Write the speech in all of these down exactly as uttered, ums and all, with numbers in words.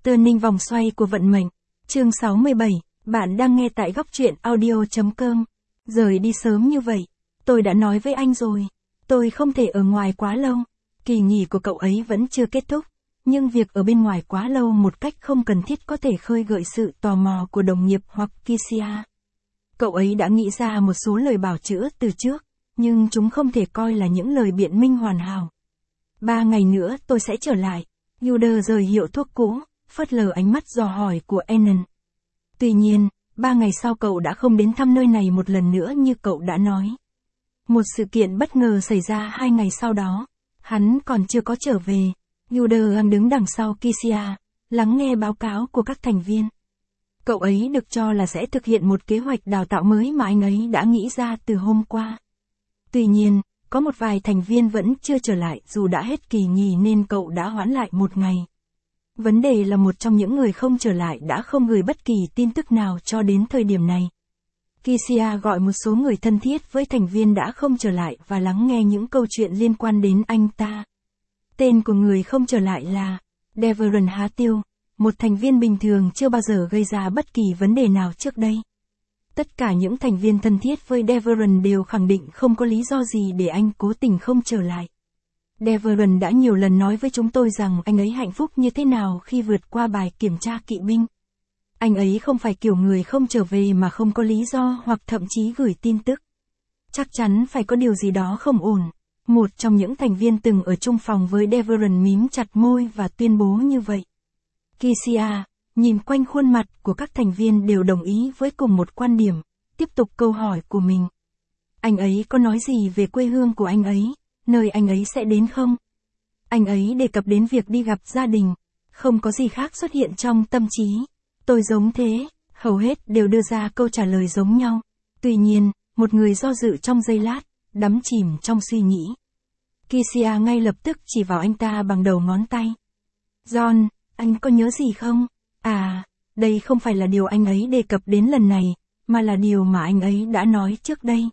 Turning vòng xoay của vận mệnh. Chương sáu mươi bảy, bạn đang nghe tại góc truyện audio.com. Rời đi sớm như vậy. Tôi đã nói với anh rồi. Tôi không thể ở ngoài quá lâu. Kỳ nghỉ của cậu ấy vẫn chưa kết thúc. Nhưng việc ở bên ngoài quá lâu một cách không cần thiết có thể khơi gợi sự tò mò của đồng nghiệp hoặc Kisia. Cậu ấy đã nghĩ ra một số lời bào chữa từ trước, nhưng chúng không thể coi là những lời biện minh hoàn hảo. Ba ngày nữa tôi sẽ trở lại. Yuder rời hiệu thuốc cũ, phớt lờ ánh mắt dò hỏi của Annan. Tuy nhiên, ba ngày sau cậu đã không đến thăm nơi này một lần nữa như cậu đã nói. Một sự kiện bất ngờ xảy ra hai ngày sau đó. Hắn còn chưa có trở về. Yuder đang đứng đằng sau Kisia, lắng nghe báo cáo của các thành viên. Cậu ấy được cho là sẽ thực hiện một kế hoạch đào tạo mới mà anh ấy đã nghĩ ra từ hôm qua. Tuy nhiên, có một vài thành viên vẫn chưa trở lại dù đã hết kỳ nghỉ nên cậu đã hoãn lại một ngày. Vấn đề là một trong những người không trở lại đã không gửi bất kỳ tin tức nào cho đến thời điểm này. Kisia gọi một số người thân thiết với thành viên đã không trở lại và lắng nghe những câu chuyện liên quan đến anh ta. Tên của người không trở lại là Deveron Há Tiêu, một thành viên bình thường chưa bao giờ gây ra bất kỳ vấn đề nào trước đây. Tất cả những thành viên thân thiết với Deveron đều khẳng định không có lý do gì để anh cố tình không trở lại. Deveron đã nhiều lần nói với chúng tôi rằng anh ấy hạnh phúc như thế nào khi vượt qua bài kiểm tra kỵ binh. Anh ấy không phải kiểu người không trở về mà không có lý do hoặc thậm chí gửi tin tức. Chắc chắn phải có điều gì đó không ổn. Một trong những thành viên từng ở chung phòng với Deveron mím chặt môi và tuyên bố như vậy. Kisia, nhìn quanh khuôn mặt của các thành viên đều đồng ý với cùng một quan điểm, tiếp tục câu hỏi của mình. Anh ấy có nói gì về quê hương của anh ấy, nơi anh ấy sẽ đến không? Anh ấy đề cập đến việc đi gặp gia đình, không có gì khác xuất hiện trong tâm trí. Tôi giống thế, hầu hết đều đưa ra câu trả lời giống nhau. Tuy nhiên, một người do dự trong giây lát, đắm chìm trong suy nghĩ. Kisia ngay lập tức chỉ vào anh ta bằng đầu ngón tay. John, anh có nhớ gì không? À, đây không phải là điều anh ấy đề cập đến lần này, mà là điều mà anh ấy đã nói trước đây.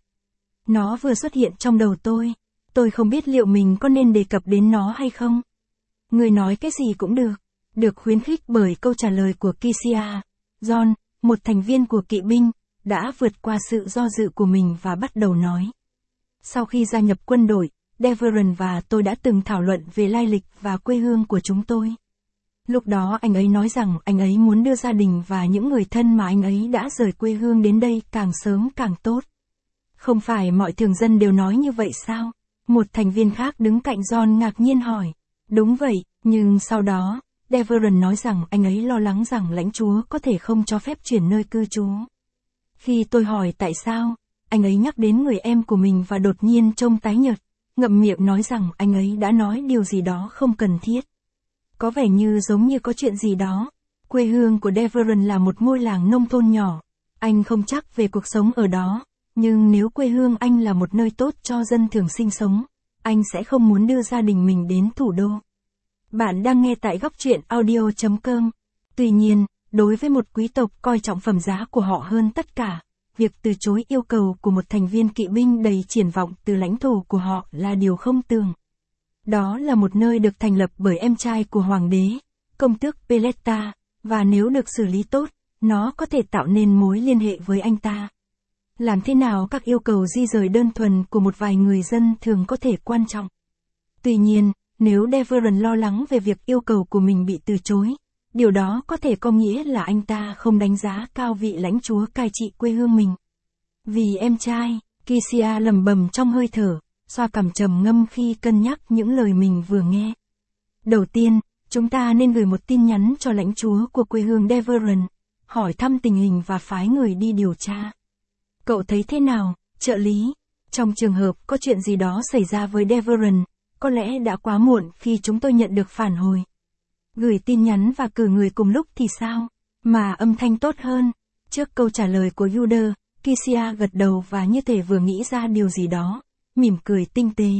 Nó vừa xuất hiện trong đầu tôi. Tôi không biết liệu mình có nên đề cập đến nó hay không. Người nói cái gì cũng được. Được khuyến khích bởi câu trả lời của Kisia, John, một thành viên của kỵ binh, đã vượt qua sự do dự của mình và bắt đầu nói. Sau khi gia nhập quân đội, Deveron và tôi đã từng thảo luận về lai lịch và quê hương của chúng tôi. Lúc đó anh ấy nói rằng anh ấy muốn đưa gia đình và những người thân mà anh ấy đã rời quê hương đến đây càng sớm càng tốt. Không phải mọi thường dân đều nói như vậy sao? Một thành viên khác đứng cạnh John ngạc nhiên hỏi. Đúng vậy, nhưng sau đó, Deveron nói rằng anh ấy lo lắng rằng lãnh chúa có thể không cho phép chuyển nơi cư trú. Khi tôi hỏi tại sao, anh ấy nhắc đến người em của mình và đột nhiên trông tái nhợt, ngậm miệng nói rằng anh ấy đã nói điều gì đó không cần thiết. Có vẻ như giống như có chuyện gì đó. Quê hương của Deveron là một ngôi làng nông thôn nhỏ. Anh không chắc về cuộc sống ở đó, nhưng nếu quê hương anh là một nơi tốt cho dân thường sinh sống, anh sẽ không muốn đưa gia đình mình đến thủ đô. Bạn đang nghe tại góc truyện audio.com. Tuy nhiên, đối với một quý tộc coi trọng phẩm giá của họ hơn tất cả, việc từ chối yêu cầu của một thành viên kỵ binh đầy triển vọng từ lãnh thổ của họ là điều không tưởng. Đó là một nơi được thành lập bởi em trai của hoàng đế, công tước Peletta, và nếu được xử lý tốt, nó có thể tạo nên mối liên hệ với anh ta. Làm thế nào các yêu cầu di rời đơn thuần của một vài người dân thường có thể quan trọng. Tuy nhiên, nếu Deveron lo lắng về việc yêu cầu của mình bị từ chối, điều đó có thể có nghĩa là anh ta không đánh giá cao vị lãnh chúa cai trị quê hương mình. Vì em trai, Kisia lẩm bẩm trong hơi thở, xoa cằm trầm ngâm khi cân nhắc những lời mình vừa nghe. Đầu tiên, chúng ta nên gửi một tin nhắn cho lãnh chúa của quê hương Deveron, hỏi thăm tình hình và phái người đi điều tra. Cậu thấy thế nào, trợ lý? Trong trường hợp có chuyện gì đó xảy ra với Deveron, có lẽ đã quá muộn khi chúng tôi nhận được phản hồi. Gửi tin nhắn và cử người cùng lúc thì sao? Mà âm thanh tốt hơn. Trước câu trả lời của Yuder, Kisia gật đầu và như thể vừa nghĩ ra điều gì đó, mỉm cười tinh tế.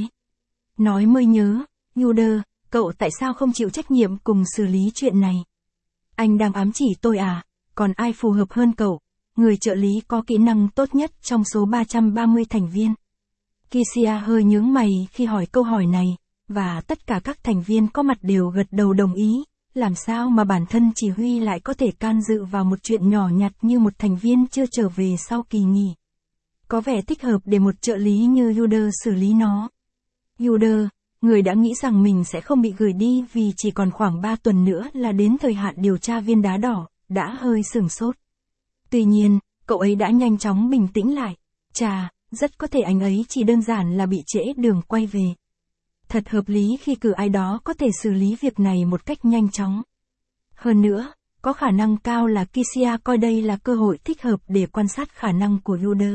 Nói mới nhớ, Yuder, cậu tại sao không chịu trách nhiệm cùng xử lý chuyện này? Anh đang ám chỉ tôi à? Còn ai phù hợp hơn cậu? Người trợ lý có kỹ năng tốt nhất trong số ba trăm ba mươi thành viên. Kisia hơi nhướng mày khi hỏi câu hỏi này, và tất cả các thành viên có mặt đều gật đầu đồng ý, làm sao mà bản thân chỉ huy lại có thể can dự vào một chuyện nhỏ nhặt như một thành viên chưa trở về sau kỳ nghỉ. Có vẻ thích hợp để một trợ lý như Yuder xử lý nó. Yuder, người đã nghĩ rằng mình sẽ không bị gửi đi vì chỉ còn khoảng ba tuần nữa là đến thời hạn điều tra viên đá đỏ, đã hơi sửng sốt. Tuy nhiên, cậu ấy đã nhanh chóng bình tĩnh lại. Chà, rất có thể anh ấy chỉ đơn giản là bị trễ đường quay về. Thật hợp lý khi cử ai đó có thể xử lý việc này một cách nhanh chóng. Hơn nữa, có khả năng cao là Kisia coi đây là cơ hội thích hợp để quan sát khả năng của Yuder.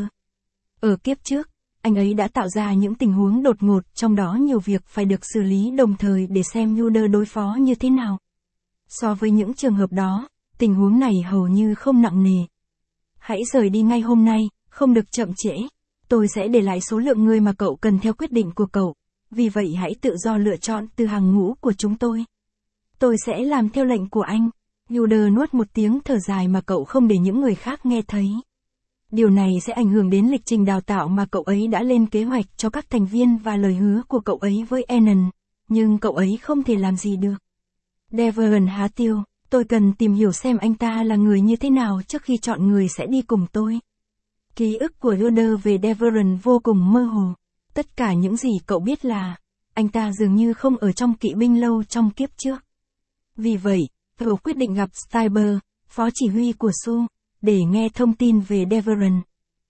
Ở kiếp trước, anh ấy đã tạo ra những tình huống đột ngột, trong đó nhiều việc phải được xử lý đồng thời để xem Yuder đối phó như thế nào. So với những trường hợp đó, tình huống này hầu như không nặng nề. Hãy rời đi ngay hôm nay, không được chậm trễ. Tôi sẽ để lại số lượng người mà cậu cần theo quyết định của cậu. Vì vậy hãy tự do lựa chọn từ hàng ngũ của chúng tôi. Tôi sẽ làm theo lệnh của anh. Yuder nuốt một tiếng thở dài mà cậu không để những người khác nghe thấy. Điều này sẽ ảnh hưởng đến lịch trình đào tạo mà cậu ấy đã lên kế hoạch cho các thành viên và lời hứa của cậu ấy với Annan, nhưng cậu ấy không thể làm gì được. Deveron há tiêu, tôi cần tìm hiểu xem anh ta là người như thế nào trước khi chọn người sẽ đi cùng tôi. Ký ức của Yuder về Deveron vô cùng mơ hồ. Tất cả những gì cậu biết là, anh ta dường như không ở trong kỵ binh lâu trong kiếp trước. Vì vậy, cậu quyết định gặp Stiber, phó chỉ huy của Su, để nghe thông tin về Deveron.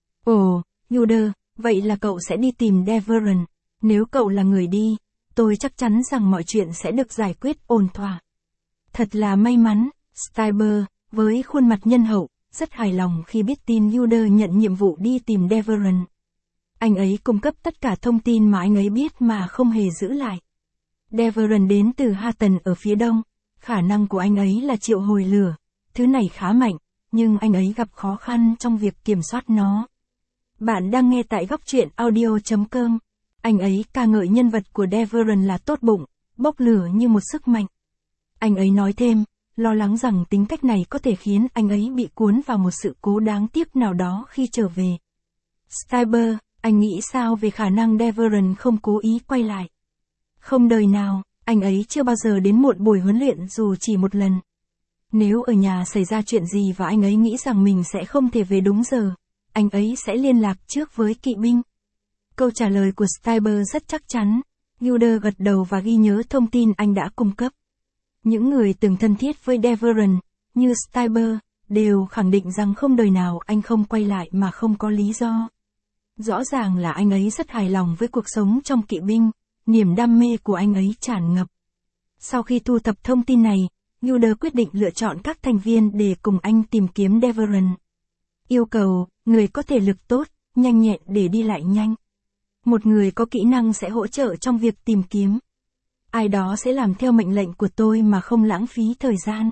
Ồ, Yuder, vậy là cậu sẽ đi tìm Deveron. Nếu cậu là người đi, tôi chắc chắn rằng mọi chuyện sẽ được giải quyết ổn thỏa. Thật là may mắn, Stiber, với khuôn mặt nhân hậu, rất hài lòng khi biết tin Yuder nhận nhiệm vụ đi tìm Deveron. Anh ấy cung cấp tất cả thông tin mà anh ấy biết mà không hề giữ lại. Deveron đến từ Hatton ở phía đông, khả năng của anh ấy là triệu hồi lửa, thứ này khá mạnh, nhưng anh ấy gặp khó khăn trong việc kiểm soát nó. Bạn đang nghe tại góc truyện audio chấm com. Anh ấy ca ngợi nhân vật của Deveron là tốt bụng, bốc lửa như một sức mạnh. Anh ấy nói thêm, lo lắng rằng tính cách này có thể khiến anh ấy bị cuốn vào một sự cố đáng tiếc nào đó khi trở về. Stiber, anh nghĩ sao về khả năng Deveron không cố ý quay lại? Không đời nào, anh ấy chưa bao giờ đến muộn buổi huấn luyện dù chỉ một lần. Nếu ở nhà xảy ra chuyện gì và anh ấy nghĩ rằng mình sẽ không thể về đúng giờ, anh ấy sẽ liên lạc trước với kỵ binh. Câu trả lời của Stiber rất chắc chắn. Yuder gật đầu và ghi nhớ thông tin anh đã cung cấp. Những người từng thân thiết với Deveron, như Stiber, đều khẳng định rằng không đời nào anh không quay lại mà không có lý do. Rõ ràng là anh ấy rất hài lòng với cuộc sống trong kỵ binh, niềm đam mê của anh ấy tràn ngập. Sau khi thu thập thông tin này, Yuder quyết định lựa chọn các thành viên để cùng anh tìm kiếm Deveron. Yêu cầu, người có thể lực tốt, nhanh nhẹn để đi lại nhanh. Một người có kỹ năng sẽ hỗ trợ trong việc tìm kiếm. Ai đó sẽ làm theo mệnh lệnh của tôi mà không lãng phí thời gian.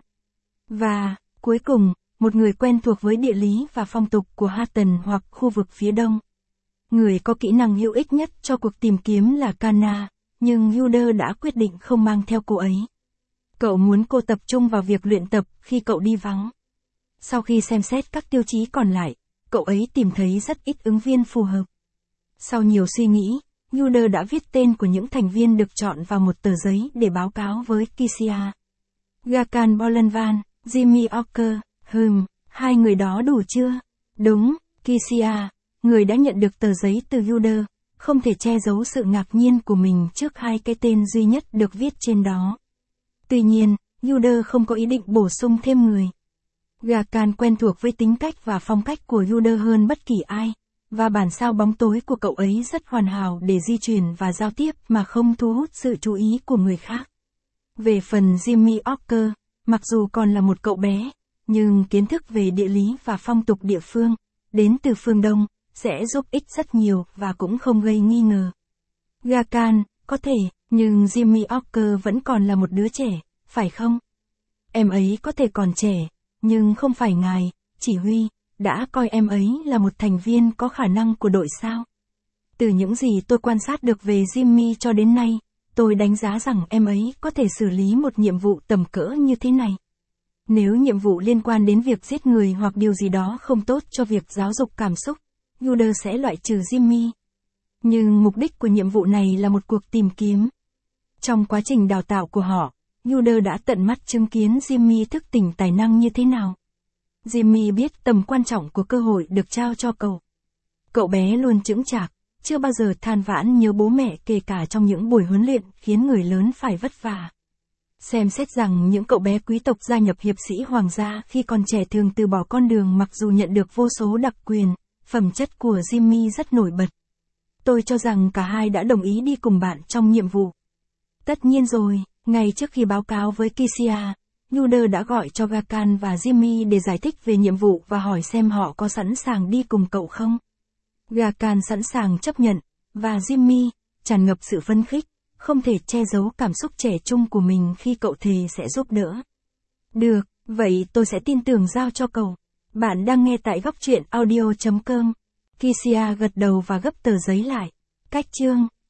Và, cuối cùng, một người quen thuộc với địa lý và phong tục của Hatton hoặc khu vực phía đông. Người có kỹ năng hữu ích nhất cho cuộc tìm kiếm là Kana, nhưng Yuder đã quyết định không mang theo cô ấy. Cậu muốn cô tập trung vào việc luyện tập khi cậu đi vắng. Sau khi xem xét các tiêu chí còn lại, cậu ấy tìm thấy rất ít ứng viên phù hợp. Sau nhiều suy nghĩ, Yuder đã viết tên của những thành viên được chọn vào một tờ giấy để báo cáo với Kisia. Gakan Bolenvan, Jimmy Ocker, hừm, hai người đó đủ chưa? Đúng, Kisia, người đã nhận được tờ giấy từ Yuder, không thể che giấu sự ngạc nhiên của mình trước hai cái tên duy nhất được viết trên đó. Tuy nhiên, Yuder không có ý định bổ sung thêm người. Gakan quen thuộc với tính cách và phong cách của Yuder hơn bất kỳ ai, và bản sao bóng tối của cậu ấy rất hoàn hảo để di chuyển và giao tiếp mà không thu hút sự chú ý của người khác. Về phần Jimmy Ocker, mặc dù còn là một cậu bé, nhưng kiến thức về địa lý và phong tục địa phương, đến từ phương Đông, sẽ giúp ích rất nhiều và cũng không gây nghi ngờ. Gakan, có thể, nhưng Jimmy Ocker vẫn còn là một đứa trẻ, phải không? Em ấy có thể còn trẻ, nhưng không phải ngài, chỉ huy, đã coi em ấy là một thành viên có khả năng của đội sao? Từ những gì tôi quan sát được về Jimmy cho đến nay, tôi đánh giá rằng em ấy có thể xử lý một nhiệm vụ tầm cỡ như thế này. Nếu nhiệm vụ liên quan đến việc giết người hoặc điều gì đó không tốt cho việc giáo dục cảm xúc, Yuder sẽ loại trừ Jimmy. Nhưng mục đích của nhiệm vụ này là một cuộc tìm kiếm. Trong quá trình đào tạo của họ, Yuder đã tận mắt chứng kiến Jimmy thức tỉnh tài năng như thế nào. Jimmy biết tầm quan trọng của cơ hội được trao cho cậu. Cậu bé luôn chững chạc, chưa bao giờ than vãn nhớ bố mẹ kể cả trong những buổi huấn luyện khiến người lớn phải vất vả. Xem xét rằng những cậu bé quý tộc gia nhập hiệp sĩ hoàng gia khi còn trẻ thường từ bỏ con đường mặc dù nhận được vô số đặc quyền, phẩm chất của Jimmy rất nổi bật. Tôi cho rằng cả hai đã đồng ý đi cùng bạn trong nhiệm vụ. Tất nhiên rồi, ngay trước khi báo cáo với Kisia, Yuder đã gọi cho Gakan và Jimmy để giải thích về nhiệm vụ và hỏi xem họ có sẵn sàng đi cùng cậu không. Gakan sẵn sàng chấp nhận, và Jimmy, tràn ngập sự phấn khích, không thể che giấu cảm xúc trẻ trung của mình khi cậu thề sẽ giúp đỡ. Được, vậy tôi sẽ tin tưởng giao cho cậu. Bạn đang nghe tại góc truyện audio chấm com. Kisia gật đầu và gấp tờ giấy lại. Cách chương